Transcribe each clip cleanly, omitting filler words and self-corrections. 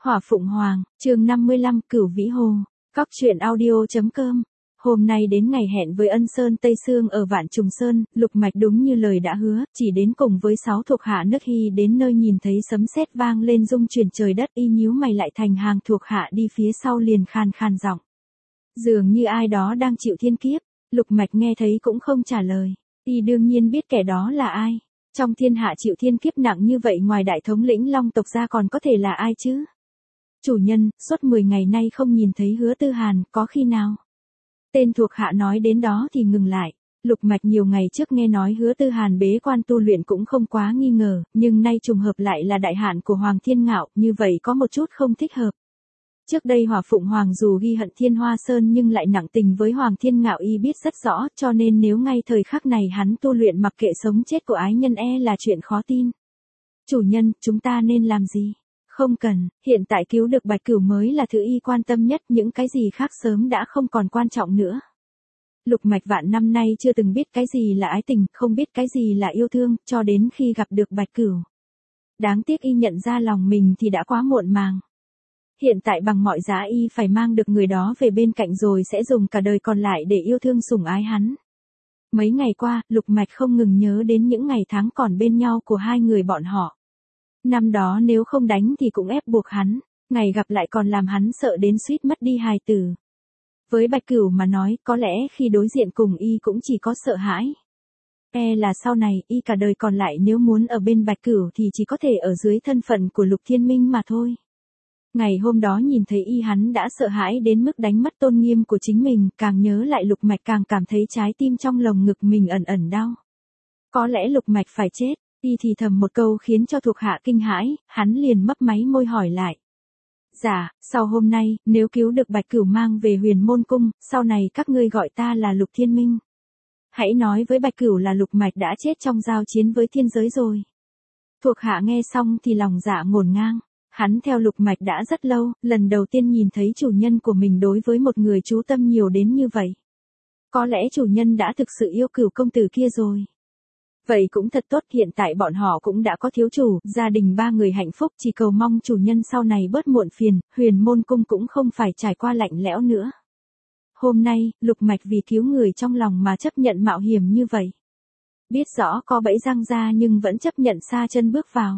Hỏa Phụng Hoàng, chương 55, Cửu Vĩ Hồ. Cóc truyện audio.com. Hôm nay đến ngày hẹn với Ân Sơn Tây Sương ở Vạn Trùng Sơn, Lục Mạch đúng như lời đã hứa, chỉ đến cùng với 6 thuộc hạ nước Hy đến nơi nhìn thấy sấm sét vang lên rung chuyển trời đất, y nhíu mày lại thành hàng thuộc hạ đi phía sau liền khan khan giọng. Dường như ai đó đang chịu thiên kiếp, Lục Mạch nghe thấy cũng không trả lời, y đương nhiên biết kẻ đó là ai. Trong thiên hạ chịu thiên kiếp nặng như vậy ngoài đại thống lĩnh Long tộc ra còn có thể là ai chứ? Chủ nhân, suốt 10 ngày nay không nhìn thấy Hứa Tư Hàn, có khi nào? Tên thuộc hạ nói đến đó thì ngừng lại. Lục Mạch nhiều ngày trước nghe nói Hứa Tư Hàn bế quan tu luyện cũng không quá nghi ngờ, nhưng nay trùng hợp lại là đại hạn của Hoàng Thiên Ngạo, như vậy có một chút không thích hợp. Trước đây Hỏa Phụng Hoàng dù ghi hận Thiên Hoa Sơn nhưng lại nặng tình với Hoàng Thiên Ngạo y biết rất rõ, cho nên nếu ngay thời khắc này hắn tu luyện mặc kệ sống chết của ái nhân là chuyện khó tin. Chủ nhân, chúng ta nên làm gì? Không cần, hiện tại cứu được Bạch Cửu mới là thứ y quan tâm nhất, những cái gì khác sớm đã không còn quan trọng nữa. Lục Mạch vạn năm nay chưa từng biết cái gì là ái tình, không biết cái gì là yêu thương, cho đến khi gặp được Bạch Cửu. Đáng tiếc y nhận ra lòng mình thì đã quá muộn màng. Hiện tại bằng mọi giá y phải mang được người đó về bên cạnh rồi sẽ dùng cả đời còn lại để yêu thương sủng ái hắn. Mấy ngày qua, Lục Mạch không ngừng nhớ đến những ngày tháng còn bên nhau của hai người bọn họ. Năm đó nếu không đánh thì cũng ép buộc hắn, ngày gặp lại còn làm hắn sợ đến suýt mất đi hài tử. Với Bạch Cửu mà nói, có lẽ khi đối diện cùng y cũng chỉ có sợ hãi. Là sau này, y cả đời còn lại nếu muốn ở bên Bạch Cửu thì chỉ có thể ở dưới thân phận của Lục Thiên Minh mà thôi. Ngày hôm đó nhìn thấy y hắn đã sợ hãi đến mức đánh mất tôn nghiêm của chính mình, càng nhớ lại Lục Mạch càng cảm thấy trái tim trong lồng ngực mình ẩn ẩn đau. Có lẽ Lục Mạch phải chết. Y thì thầm một câu khiến cho thuộc hạ kinh hãi, hắn liền mấp máy môi hỏi lại. Dạ, sau hôm nay, nếu cứu được Bạch Cửu mang về Huyền Môn Cung, sau này các ngươi gọi ta là Lục Thiên Minh. Hãy nói với Bạch Cửu là Lục Mạch đã chết trong giao chiến với thiên giới rồi. Thuộc hạ nghe xong thì lòng dạ ngổn ngang. Hắn theo Lục Mạch đã rất lâu, lần đầu tiên nhìn thấy chủ nhân của mình đối với một người chú tâm nhiều đến như vậy. Có lẽ chủ nhân đã thực sự yêu Cửu công tử kia rồi. Vậy cũng thật tốt, hiện tại bọn họ cũng đã có thiếu chủ, gia đình 3 người hạnh phúc, chỉ cầu mong chủ nhân sau này bớt muộn phiền, Huyền Môn Cung cũng không phải trải qua lạnh lẽo nữa. Hôm nay, Lục Mạch vì cứu người trong lòng mà chấp nhận mạo hiểm như vậy. Biết rõ có bẫy răng ra nhưng vẫn chấp nhận sa chân bước vào.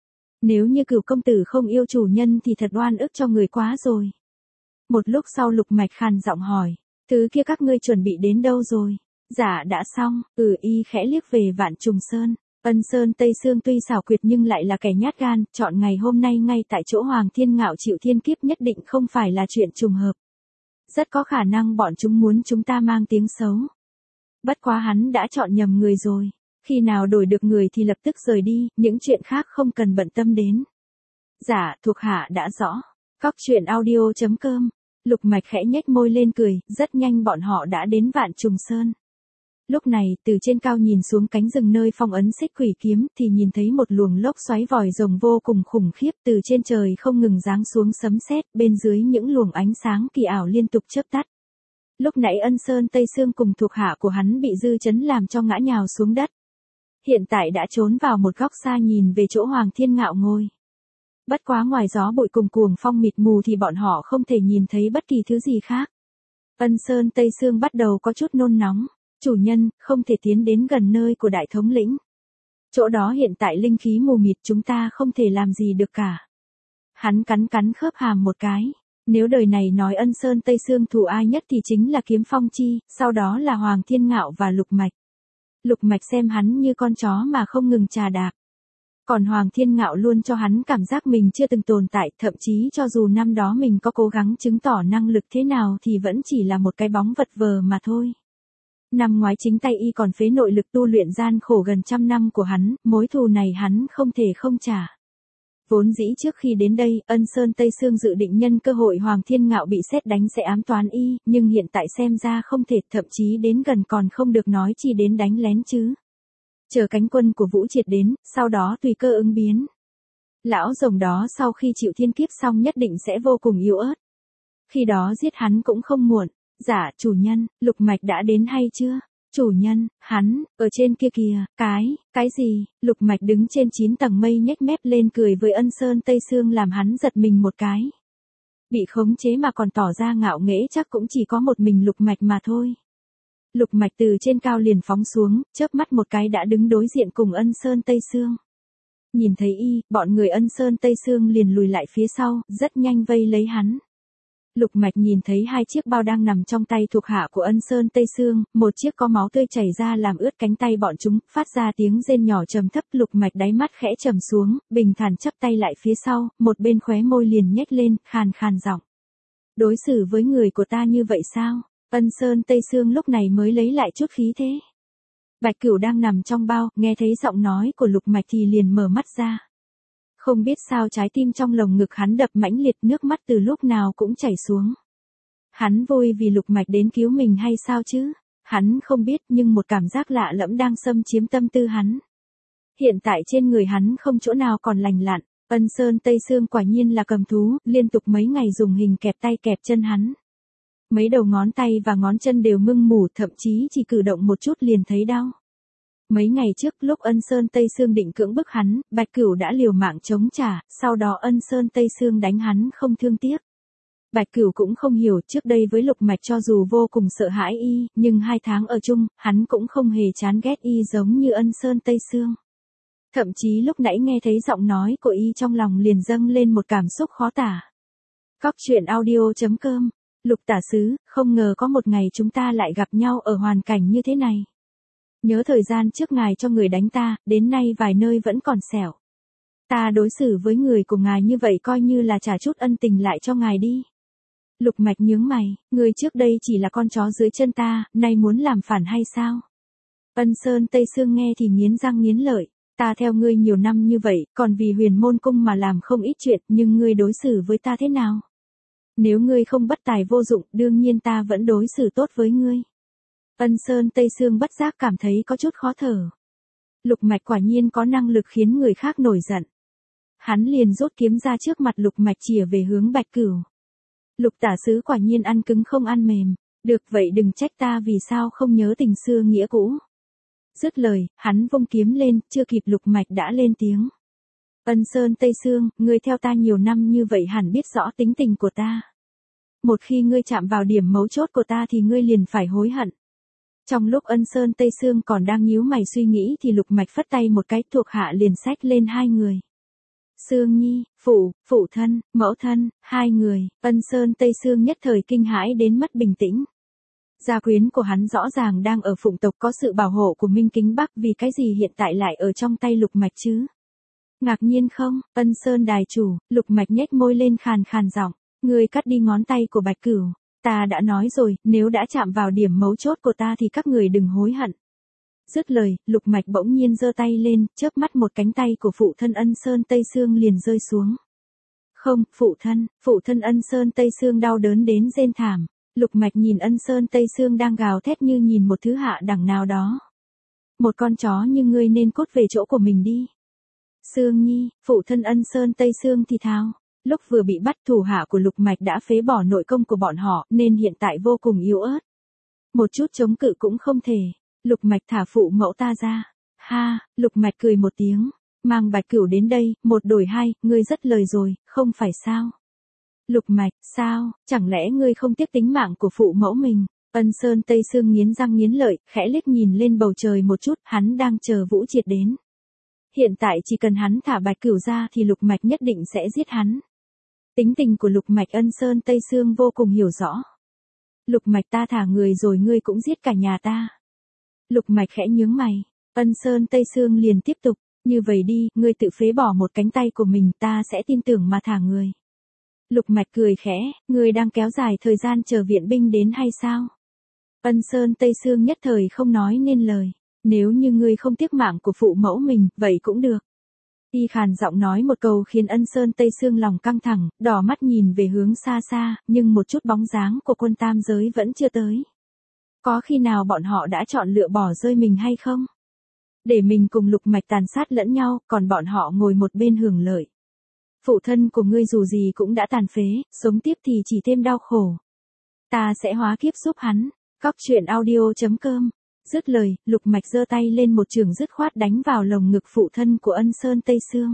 Nếu như Cửu công tử không yêu chủ nhân thì thật oan ức cho người quá rồi. Một lúc sau Lục Mạch khàn giọng hỏi, thứ kia các ngươi chuẩn bị đến đâu rồi? Dạ đã xong, y khẽ liếc về Vạn Trùng Sơn. Ân Sơn Tây Sương tuy xảo quyệt nhưng lại là kẻ nhát gan, chọn ngày hôm nay ngay tại chỗ Hoàng Thiên Ngạo chịu thiên kiếp nhất định không phải là chuyện trùng hợp. Rất có khả năng bọn chúng muốn chúng ta mang tiếng xấu. Bất quá hắn đã chọn nhầm người rồi, khi nào đổi được người thì lập tức rời đi, những chuyện khác không cần bận tâm đến. Dạ, thuộc hạ đã rõ. Cóc truyện audio.com. Lục Mạch khẽ nhếch môi lên cười, rất nhanh bọn họ đã đến Vạn Trùng Sơn. Lúc này, từ trên cao nhìn xuống cánh rừng nơi phong ấn Xích Quỷ kiếm thì nhìn thấy một luồng lốc xoáy vòi rồng vô cùng khủng khiếp, từ trên trời không ngừng giáng xuống sấm sét, bên dưới những luồng ánh sáng kỳ ảo liên tục chớp tắt. Lúc nãy Ân Sơn Tây Sương cùng thuộc hạ của hắn bị dư chấn làm cho ngã nhào xuống đất. Hiện tại đã trốn vào một góc xa nhìn về chỗ Hoàng Thiên Ngạo ngồi. Bất quá ngoài gió bụi cùng cuồng phong mịt mù thì bọn họ không thể nhìn thấy bất kỳ thứ gì khác. Ân Sơn Tây Sương bắt đầu có chút nôn nóng. Chủ nhân, không thể tiến đến gần nơi của đại thống lĩnh. Chỗ đó hiện tại linh khí mù mịt, chúng ta không thể làm gì được cả. Hắn cắn khớp hàm một cái. Nếu đời này nói Ân Sơn Tây Sương thù ai nhất thì chính là Kiếm Phong Chi, sau đó là Hoàng Thiên Ngạo và Lục Mạch. Lục Mạch xem hắn như con chó mà không ngừng chà đạp. Còn Hoàng Thiên Ngạo luôn cho hắn cảm giác mình chưa từng tồn tại, thậm chí cho dù năm đó mình có cố gắng chứng tỏ năng lực thế nào thì vẫn chỉ là một cái bóng vật vờ mà thôi. Năm ngoái chính tay y còn phế nội lực tu luyện gian khổ gần 100 năm của hắn, mối thù này hắn không thể không trả. Vốn dĩ trước khi đến đây, Ân Sơn Tây Sương dự định nhân cơ hội Hoàng Thiên Ngạo bị sét đánh sẽ ám toán y, nhưng hiện tại xem ra không thể, thậm chí đến gần còn không được nói chi đến đánh lén chứ. Chờ cánh quân của Vũ Triệt đến, sau đó tùy cơ ứng biến. Lão rồng đó sau khi chịu thiên kiếp xong nhất định sẽ vô cùng yếu ớt. Khi đó giết hắn cũng không muộn. Dạ, chủ nhân, Lục Mạch đã đến hay chưa? Chủ nhân, hắn, ở trên kia kìa, cái gì, Lục Mạch đứng trên 9 tầng mây nhếch mép lên cười với Ân Sơn Tây Sương làm hắn giật mình một cái. Bị khống chế mà còn tỏ ra ngạo nghễ chắc cũng chỉ có một mình Lục Mạch mà thôi. Lục Mạch từ trên cao liền phóng xuống, chớp mắt một cái đã đứng đối diện cùng Ân Sơn Tây Sương. Nhìn thấy bọn người Ân Sơn Tây Sương liền lùi lại phía sau, rất nhanh vây lấy hắn. Lục Mạch nhìn thấy 2 chiếc bao đang nằm trong tay thuộc hạ của Ân Sơn Tây Sương, một chiếc có máu tươi chảy ra làm ướt cánh tay bọn chúng, phát ra tiếng rên nhỏ trầm thấp. Lục Mạch đáy mắt khẽ trầm xuống, bình thản chắp tay lại phía sau, một bên khóe môi liền nhếch lên, khàn khàn giọng. Đối xử với người của ta như vậy sao? Ân Sơn Tây Sương lúc này mới lấy lại chút khí thế. Bạch Cửu đang nằm trong bao, nghe thấy giọng nói của Lục Mạch thì liền mở mắt ra. Không biết sao trái tim trong lồng ngực hắn đập mãnh liệt, nước mắt từ lúc nào cũng chảy xuống. Hắn vui vì Lục Mạch đến cứu mình hay sao chứ? Hắn không biết, nhưng một cảm giác lạ lẫm đang xâm chiếm tâm tư hắn. Hiện tại trên người hắn không chỗ nào còn lành lặn. Ân Sơn Tây Sương quả nhiên là cầm thú, liên tục mấy ngày dùng hình kẹp tay kẹp chân hắn. Mấy đầu ngón tay và ngón chân đều mưng mủ, thậm chí chỉ cử động một chút liền thấy đau. Mấy ngày trước lúc Ân Sơn Tây Sương định cưỡng bức hắn, Bạch Cửu đã liều mạng chống trả, sau đó Ân Sơn Tây Sương đánh hắn không thương tiếc. Bạch Cửu cũng không hiểu, trước đây với Lục Mạch cho dù vô cùng sợ hãi nhưng 2 tháng ở chung, hắn cũng không hề chán ghét giống như Ân Sơn Tây Sương. Thậm chí lúc nãy nghe thấy giọng nói của trong lòng liền dâng lên một cảm xúc khó tả. Cóc truyện audio.com. Lục tả sứ, không ngờ có một ngày chúng ta lại gặp nhau ở hoàn cảnh như thế này. Nhớ thời gian trước ngài cho người đánh ta, đến nay vài nơi vẫn còn sẹo. Ta đối xử với người của ngài như vậy coi như là trả chút ân tình lại cho ngài đi. Lục Mạch nhướng mày, người trước đây chỉ là con chó dưới chân ta, nay muốn làm phản hay sao? Ân Sơn Tây Sương nghe thì nghiến răng nghiến lợi. Ta theo ngươi nhiều năm như vậy, còn vì Huyền Môn Cung mà làm không ít chuyện, nhưng ngươi đối xử với ta thế nào? Nếu ngươi không bất tài vô dụng, đương nhiên ta vẫn đối xử tốt với ngươi. Ân Sơn Tây Sương bất giác cảm thấy có chút khó thở. Lục Mạch quả nhiên có năng lực khiến người khác nổi giận. Hắn liền rút kiếm ra trước mặt Lục Mạch chĩa về hướng Bạch Cửu. Lục tả sứ quả nhiên ăn cứng không ăn mềm. Được vậy đừng trách ta vì sao không nhớ tình xưa nghĩa cũ. Dứt lời, hắn vung kiếm lên, chưa kịp Lục Mạch đã lên tiếng. Ân Sơn Tây Sương, ngươi theo ta nhiều năm như vậy hẳn biết rõ tính tình của ta. Một khi ngươi chạm vào điểm mấu chốt của ta thì ngươi liền phải hối hận. Trong lúc Ân Sơn Tây Sương còn đang nhíu mày suy nghĩ thì Lục Mạch phất tay một cái, thuộc hạ liền xách lên 2 người. Sương Nhi, phụ thân, mẫu thân, 2 người. Ân Sơn Tây Sương nhất thời kinh hãi đến mất bình tĩnh. Gia quyến của hắn rõ ràng đang ở Phụng tộc có sự bảo hộ của Minh Kính Bắc, vì cái gì hiện tại lại ở trong tay Lục Mạch chứ? Ngạc nhiên không? Ân Sơn đài chủ, Lục Mạch nhếch môi lên khàn khàn giọng, ngươi cắt đi ngón tay của Bạch Cửu. Ta đã nói rồi, nếu đã chạm vào điểm mấu chốt của ta thì các người đừng hối hận. Dứt lời, Lục Mạch bỗng nhiên giơ tay lên, chớp mắt một cánh tay của phụ thân Ân Sơn Tây Sương liền rơi xuống. Không, phụ thân Ân Sơn Tây Sương đau đớn đến rên thảm. Lục Mạch nhìn Ân Sơn Tây Sương đang gào thét như nhìn một thứ hạ đẳng nào đó. Một con chó như ngươi nên cút về chỗ của mình đi. Sương Nhi, phụ thân Ân Sơn Tây Sương thì thào. Lúc vừa bị bắt, thủ hạ của Lục Mạch đã phế bỏ nội công của bọn họ, nên hiện tại vô cùng yếu ớt. Một chút chống cự cũng không thể. Lục Mạch thả phụ mẫu ta ra. Ha, Lục Mạch cười một tiếng. Mang Bạch Cửu đến đây, 1 đổi 2, ngươi rất lời rồi, không phải sao? Lục Mạch, sao, chẳng lẽ ngươi không tiếc tính mạng của phụ mẫu mình? Ân Sơn Tây Sương nghiến răng nghiến lợi, khẽ liếc nhìn lên bầu trời một chút, hắn đang chờ Vũ Triệt đến. Hiện tại chỉ cần hắn thả Bạch Cửu ra thì Lục Mạch nhất định sẽ giết hắn. Tính tình của Lục Mạch Ân Sơn Tây Sương vô cùng hiểu rõ. Lục Mạch, ta thả người rồi ngươi cũng giết cả nhà ta. Lục Mạch khẽ nhướng mày. Ân Sơn Tây Sương liền tiếp tục, như vậy đi, ngươi tự phế bỏ một cánh tay của mình, ta sẽ tin tưởng mà thả người. Lục Mạch cười khẽ, ngươi đang kéo dài thời gian chờ viện binh đến hay sao? Ân Sơn Tây Sương nhất thời không nói nên lời. Nếu như ngươi không tiếc mạng của phụ mẫu mình, vậy cũng được. Y khàn giọng nói một câu khiến Ân Sơn Tây Sương lòng căng thẳng, đỏ mắt nhìn về hướng xa xa, nhưng một chút bóng dáng của quân tam giới vẫn chưa tới. Có khi nào bọn họ đã chọn lựa bỏ rơi mình hay không? Để mình cùng Lục Mạch tàn sát lẫn nhau, còn bọn họ ngồi một bên hưởng lợi. Phụ thân của ngươi dù gì cũng đã tàn phế, sống tiếp thì chỉ thêm đau khổ. Ta sẽ hóa kiếp giúp hắn. Cóc truyện audio.com Dứt lời, Lục Mạch giơ tay lên một trường dứt khoát đánh vào lồng ngực phụ thân của Ân Sơn Tây Sương.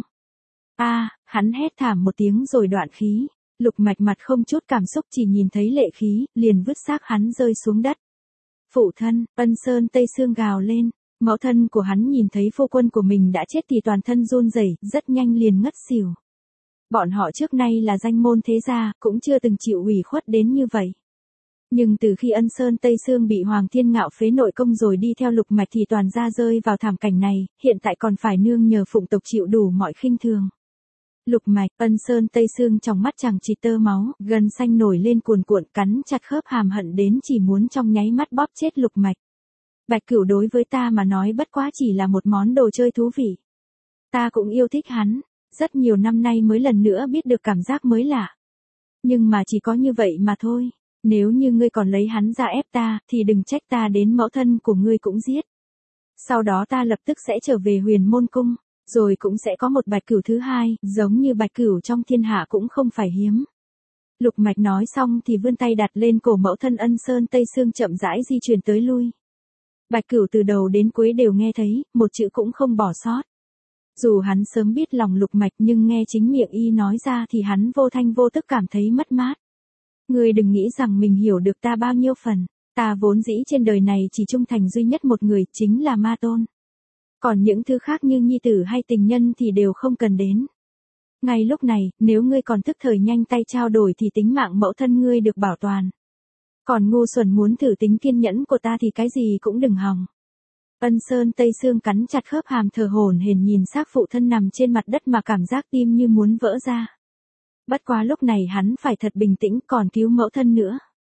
Hắn hét thảm một tiếng rồi đoạn khí. Lục Mạch mặt không chút cảm xúc chỉ nhìn thấy lệ khí, liền vứt xác hắn rơi xuống đất. Phụ thân, Ân Sơn Tây Sương gào lên. Mẫu thân của hắn nhìn thấy phu quân của mình đã chết thì toàn thân run rẩy, rất nhanh liền ngất xỉu. Bọn họ trước nay là danh môn thế gia, cũng chưa từng chịu ủy khuất đến như vậy. Nhưng từ khi Ân Sơn Tây Sương bị Hoàng Thiên Ngạo phế nội công rồi đi theo Lục Mạch thì toàn gia rơi vào thảm cảnh này, hiện tại còn phải nương nhờ phụng tộc chịu đủ mọi khinh thường. Lục Mạch, Ân Sơn Tây Sương trong mắt chàng chịt tơ máu, gân xanh nổi lên cuồn cuộn cắn chặt khớp hàm hận đến chỉ muốn trong nháy mắt bóp chết Lục Mạch. Bạch Cửu đối với ta mà nói bất quá chỉ là một món đồ chơi thú vị. Ta cũng yêu thích hắn, rất nhiều năm nay mới lần nữa biết được cảm giác mới lạ. Nhưng mà chỉ có như vậy mà thôi. Nếu như ngươi còn lấy hắn ra ép ta, thì đừng trách ta đến mẫu thân của ngươi cũng giết. Sau đó ta lập tức sẽ trở về Huyền Môn Cung, rồi cũng sẽ có một Bạch Cửu thứ hai, giống như Bạch Cửu trong thiên hạ cũng không phải hiếm. Lục Mạch nói xong thì vươn tay đặt lên cổ mẫu thân Ân Sơn Tây Sương chậm rãi di chuyển tới lui. Bạch Cửu từ đầu đến cuối đều nghe thấy, một chữ cũng không bỏ sót. Dù hắn sớm biết lòng Lục Mạch nhưng nghe chính miệng y nói ra thì hắn vô thanh vô tức cảm thấy mất mát. Ngươi đừng nghĩ rằng mình hiểu được ta bao nhiêu phần, ta vốn dĩ trên đời này chỉ trung thành duy nhất một người, chính là Ma Tôn. Còn những thứ khác như nhi tử hay tình nhân thì đều không cần đến. Ngay lúc này, nếu ngươi còn tức thời nhanh tay trao đổi thì tính mạng mẫu thân ngươi được bảo toàn. Còn ngu xuẩn muốn thử tính kiên nhẫn của ta thì cái gì cũng đừng hòng. Ân Sơn Tây Sương cắn chặt khớp hàm thở hổn hển nhìn xác phụ thân nằm trên mặt đất mà cảm giác tim như muốn vỡ ra. Bất quá lúc này hắn phải thật bình tĩnh còn cứu mẫu thân nữa.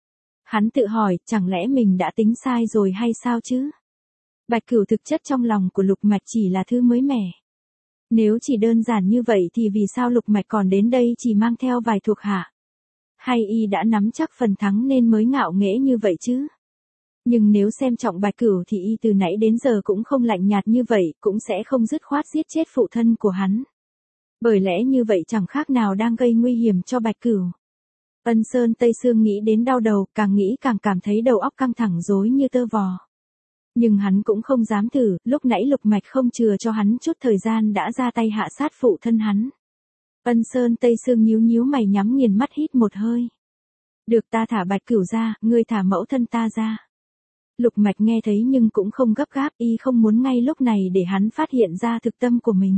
Hắn tự hỏi, chẳng lẽ mình đã tính sai rồi hay sao chứ? Bạch Cửu thực chất trong lòng của Lục Mạch chỉ là thứ mới mẻ. Nếu chỉ đơn giản như vậy thì vì sao Lục Mạch còn đến đây chỉ mang theo vài thuộc hạ? Hay y đã nắm chắc phần thắng nên mới ngạo nghễ như vậy chứ? Nhưng nếu xem trọng Bạch Cửu thì y từ nãy đến giờ cũng không lạnh nhạt như vậy, cũng sẽ không dứt khoát giết chết phụ thân của hắn. Bởi lẽ như vậy chẳng khác nào đang gây nguy hiểm cho Bạch Cửu. Ân Sơn Tây Sương nghĩ đến đau đầu, càng nghĩ càng cảm thấy đầu óc căng thẳng rối như tơ vò. Nhưng hắn cũng không dám thử, lúc nãy Lục Mạch không chừa cho hắn chút thời gian đã ra tay hạ sát phụ thân hắn. Ân Sơn Tây Sương nhíu nhíu mày nhắm nghiền mắt hít một hơi. Được, ta thả Bạch Cửu ra, ngươi thả mẫu thân ta ra. Lục Mạch nghe thấy nhưng cũng không gấp gáp, y không muốn ngay lúc này để hắn phát hiện ra thực tâm của mình.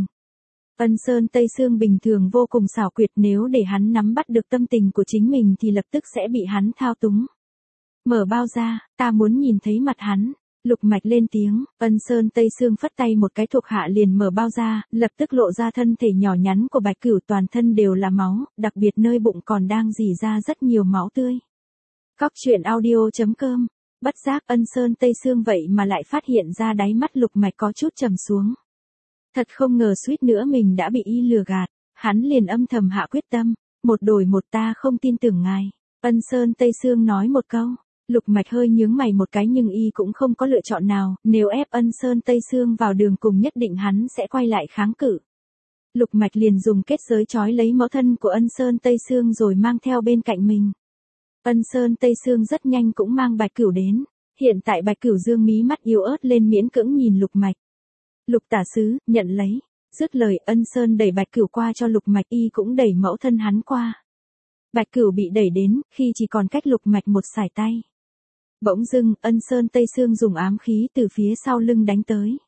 Ân Sơn Tây Sương bình thường vô cùng xảo quyệt, nếu để hắn nắm bắt được tâm tình của chính mình thì lập tức sẽ bị hắn thao túng. Mở bao ra, ta muốn nhìn thấy mặt hắn. Lục Mạch lên tiếng, Ân Sơn Tây Sương phất tay một cái thuộc hạ liền mở bao ra, lập tức lộ ra thân thể nhỏ nhắn của Bạch Cửu, toàn thân đều là máu, đặc biệt nơi bụng còn đang rỉ ra rất nhiều máu tươi. Cóc truyện audio.com. Bất giác Ân Sơn Tây Sương vậy mà lại phát hiện ra đáy mắt Lục Mạch có chút trầm xuống. Thật không ngờ suýt nữa mình đã bị y lừa gạt, hắn liền âm thầm hạ quyết tâm, một đổi một, ta không tin tưởng ngài. Ân Sơn Tây Sương nói một câu. Lục Mạch hơi nhướng mày một cái nhưng y cũng không có lựa chọn nào, nếu ép Ân Sơn Tây Sương vào đường cùng nhất định hắn sẽ quay lại kháng cự. Lục Mạch liền dùng kết giới trói lấy mẫu thân của Ân Sơn Tây Sương rồi mang theo bên cạnh mình. Ân Sơn Tây Sương rất nhanh cũng mang Bạch Cửu đến, hiện tại Bạch Cửu dương mí mắt yếu ớt lên miễn cưỡng nhìn Lục Mạch. Lục tả sứ, nhận lấy. Dứt lời Ân Sơn đẩy Bạch Cửu qua cho Lục Mạch, y cũng đẩy mẫu thân hắn qua. Bạch Cửu bị đẩy đến, khi chỉ còn cách Lục Mạch một sải tay. Bỗng dưng, Ân Sơn Tây Sương dùng ám khí từ phía sau lưng đánh tới.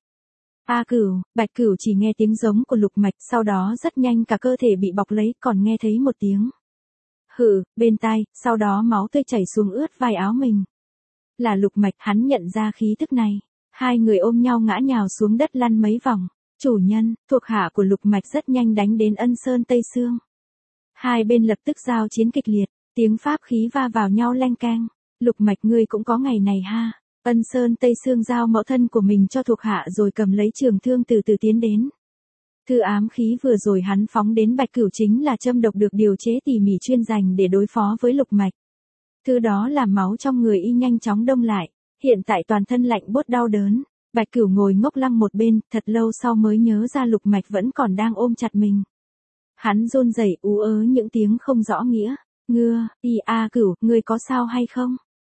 Cửu, Bạch Cửu chỉ nghe tiếng giống của Lục Mạch, sau đó rất nhanh cả cơ thể bị bọc lấy, còn nghe thấy một tiếng hừ bên tai, sau đó máu tươi chảy xuống ướt vai áo mình. Là Lục Mạch, hắn nhận ra khí tức này. Hai người ôm nhau ngã nhào xuống đất lăn mấy vòng. Chủ nhân, thuộc hạ của Lục Mạch rất nhanh đánh đến Ân Sơn Tây Sương. Hai bên lập tức giao chiến kịch liệt, tiếng pháp khí va vào nhau leng keng. Lục Mạch, ngươi cũng có ngày này ha. Ân Sơn Tây Sương giao mẫu thân của mình cho thuộc hạ rồi cầm lấy trường thương từ từ tiến đến. Thư ám khí vừa rồi hắn phóng đến Bạch Cửu chính là châm độc được điều chế tỉ mỉ chuyên dành để đối phó với Lục Mạch. Thứ đó làm máu trong người y nhanh chóng đông lại, hiện tại toàn thân lạnh buốt đau đớn. Bạch Cửu ngồi ngốc lăng một bên, thật lâu sau mới nhớ ra Lục Mạch vẫn còn đang ôm chặt mình. Hắn run rẩy ú ớ những tiếng không rõ nghĩa. Cửu, ngươi có sao hay không?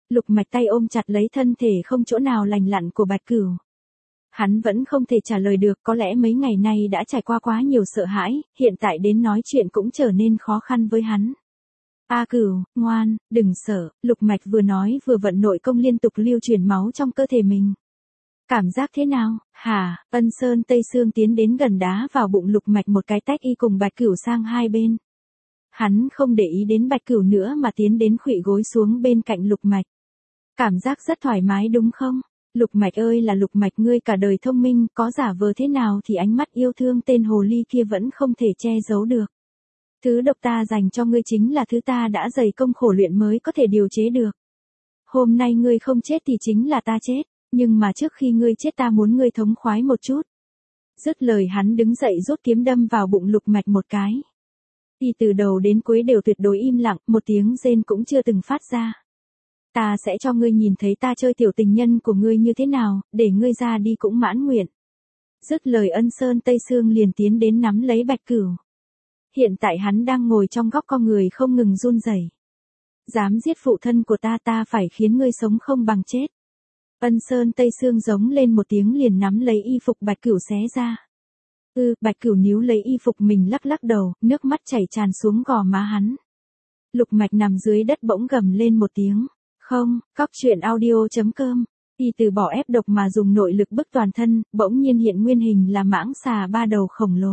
Lục Mạch tay ôm chặt lấy thân thể không chỗ nào lành lặn của Bạch Cửu. Hắn vẫn không thể trả lời được, có lẽ mấy ngày nay đã trải qua quá nhiều sợ hãi, hiện tại đến nói chuyện cũng trở nên khó khăn với hắn. A Cửu, ngoan, đừng sợ, Lục Mạch vừa nói vừa vận nội công liên tục lưu truyền máu trong cơ thể mình. Cảm giác thế nào, hả? Ân Sơn Tây Sương tiến đến gần đá vào bụng Lục Mạch một cái tách y cùng Bạch Cửu sang hai bên. Hắn không để ý đến Bạch Cửu nữa mà tiến đến khuỵu gối xuống bên cạnh Lục Mạch. Cảm giác rất thoải mái đúng không? Lục Mạch ơi là Lục Mạch, ngươi cả đời thông minh, có giả vờ thế nào thì ánh mắt yêu thương tên hồ ly kia vẫn không thể che giấu được. Thứ độc ta dành cho ngươi chính là thứ ta đã dày công khổ luyện mới có thể điều chế được. Hôm nay ngươi không chết thì chính là ta chết, nhưng mà trước khi ngươi chết ta muốn ngươi thống khoái một chút. Dứt lời hắn đứng dậy rút kiếm đâm vào bụng Lục Mạch một cái. Y từ đầu đến cuối đều tuyệt đối im lặng, một tiếng rên cũng chưa từng phát ra. Ta sẽ cho ngươi nhìn thấy ta chơi tiểu tình nhân của ngươi như thế nào, để ngươi ra đi cũng mãn nguyện. Dứt lời Ân Sơn Tây Sương liền tiến đến nắm lấy Bạch Cửu. Hiện tại hắn đang ngồi trong góc con người không ngừng run rẩy. Dám giết phụ thân của ta, ta phải khiến ngươi sống không bằng chết. Ân Sơn Tây Sương giống lên một tiếng liền nắm lấy y phục Bạch Cửu xé ra. Bạch Cửu níu lấy y phục mình lắc lắc đầu, nước mắt chảy tràn xuống gò má hắn. Lục Mạch nằm dưới đất bỗng gầm lên một tiếng. Không, Cóc Truyện Audio.com. Y từ bỏ ép độc mà dùng nội lực bức toàn thân, bỗng nhiên hiện nguyên hình là mãng xà ba đầu khổng lồ.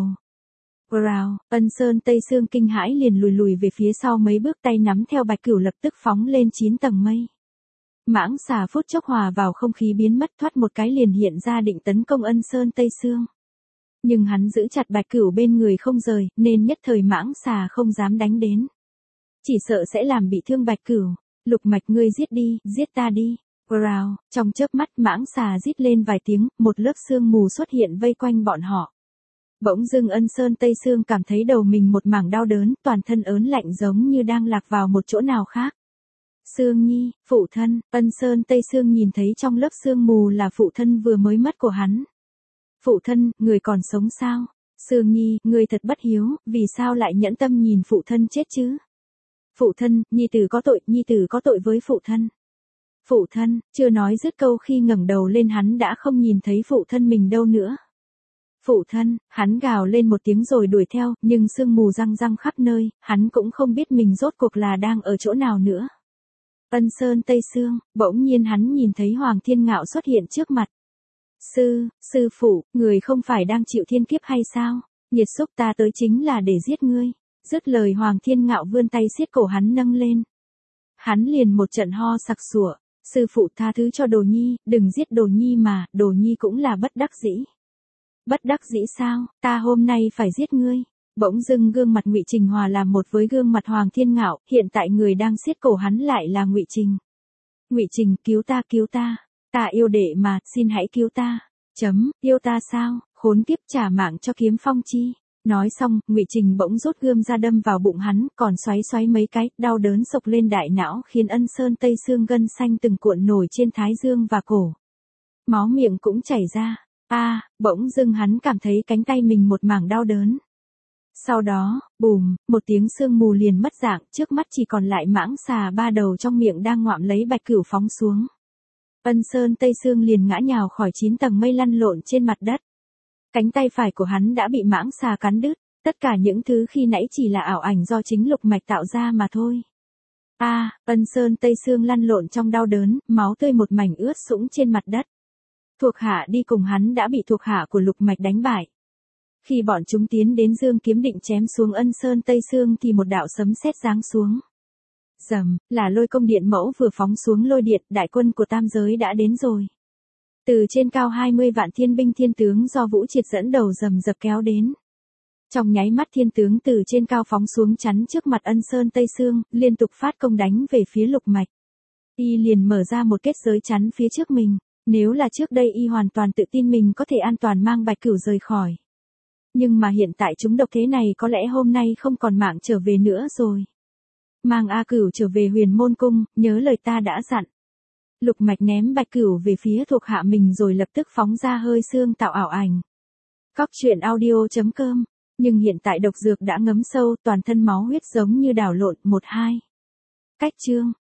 Wow, Ân Sơn Tây Sương kinh hãi liền lùi lùi về phía sau mấy bước, tay nắm theo Bạch Cửu lập tức phóng lên 9 tầng mây. Mãng xà phút chốc hòa vào không khí biến mất, thoát một cái liền hiện ra định tấn công Ân Sơn Tây Sương. Nhưng hắn giữ chặt Bạch Cửu bên người không rời, nên nhất thời mãng xà không dám đánh đến. Chỉ sợ sẽ làm bị thương Bạch Cửu. Lục Mạch, ngươi giết đi, giết ta đi. Wow, trong chớp mắt mãng xà rít lên vài tiếng, một lớp sương mù xuất hiện vây quanh bọn họ. Bỗng dưng Ân Sơn Tây Sương cảm thấy đầu mình một mảng đau đớn, toàn thân ớn lạnh giống như đang lạc vào một chỗ nào khác. Sương Nhi, phụ thân. Ân Sơn Tây Sương nhìn thấy trong lớp sương mù là phụ thân vừa mới mất của hắn. Phụ thân, người còn sống sao? Sương Nhi, người thật bất hiếu, vì sao lại nhẫn tâm nhìn phụ thân chết chứ? Phụ thân, nhi tử có tội với phụ thân. Phụ thân, chưa nói dứt câu khi ngẩng đầu lên hắn đã không nhìn thấy phụ thân mình đâu nữa. Phụ thân, hắn gào lên một tiếng rồi đuổi theo, nhưng sương mù răng răng khắp nơi, hắn cũng không biết mình rốt cuộc là đang ở chỗ nào nữa. Ân Sơn Tây Sương, bỗng nhiên hắn nhìn thấy Hoàng Thiên Ngạo xuất hiện trước mặt. Sư phụ, người không phải đang chịu thiên kiếp hay sao? Nhiệt xúc ta tới chính là để giết ngươi. Dứt lời Hoàng Thiên Ngạo vươn tay siết cổ hắn nâng lên. Hắn liền một trận ho sặc sủa. Sư phụ tha thứ cho Đồ Nhi, đừng giết Đồ Nhi mà, Đồ Nhi cũng là bất đắc dĩ. Bất đắc dĩ sao, ta hôm nay phải giết ngươi. Bỗng dưng gương mặt Ngụy Trình hòa làm một với gương mặt Hoàng Thiên Ngạo, hiện tại người đang siết cổ hắn lại là Ngụy Trình. Ngụy Trình, cứu ta, ta yêu đệ mà, xin hãy cứu ta. Yêu ta sao, khốn kiếp, trả mạng cho Kiếm Phong chi. Nói xong, Ngụy Trình bỗng rút gươm ra đâm vào bụng hắn, còn xoáy mấy cái, đau đớn sộc lên đại não khiến Ân Sơn Tây Sương gân xanh từng cuộn nổi trên thái dương và cổ. Máu miệng cũng chảy ra. Bỗng dưng hắn cảm thấy cánh tay mình một mảng đau đớn. Sau đó, bùm, một tiếng sương mù liền mất dạng, trước mắt chỉ còn lại mãng xà ba đầu trong miệng đang ngoạm lấy Bạch Cửu phóng xuống. Ân Sơn Tây Sương liền ngã nhào khỏi 9 tầng mây lăn lộn trên mặt đất. Cánh tay phải của hắn đã bị mãng xà cắn đứt, tất cả những thứ khi nãy chỉ là ảo ảnh do chính Lục Mạch tạo ra mà thôi. Ân Sơn Tây Sương lăn lộn trong đau đớn, máu tươi một mảnh ướt sũng trên mặt đất. Thuộc hạ đi cùng hắn đã bị thuộc hạ của Lục Mạch đánh bại. Khi bọn chúng tiến đến dương kiếm định chém xuống Ân Sơn Tây Sương thì một đạo sấm sét giáng xuống. Rầm, là lôi công điện mẫu vừa phóng xuống lôi điện, đại quân của tam giới đã đến rồi. Từ trên cao 20 vạn thiên binh thiên tướng do Vũ Triệt dẫn đầu rầm rập kéo đến. Trong nháy mắt thiên tướng từ trên cao phóng xuống chắn trước mặt Ân Sơn Tây Sương, liên tục phát công đánh về phía Lục Mạch. Y liền mở ra một kết giới chắn phía trước mình. Nếu là trước đây Y hoàn toàn tự tin mình có thể an toàn mang Bạch Cửu rời khỏi. Nhưng mà hiện tại chúng độc thế này có lẽ hôm nay không còn mạng trở về nữa rồi. Mang A Cửu trở về Huyền Môn Cung, nhớ lời ta đã dặn. Lục Mạch ném Bạch Cửu về phía thuộc hạ mình rồi lập tức phóng ra hơi xương tạo ảo ảnh. Cóc Truyện Audio.com. Nhưng hiện tại độc dược đã ngấm sâu, toàn thân máu huyết giống như đảo lộn. 12. Cách chương.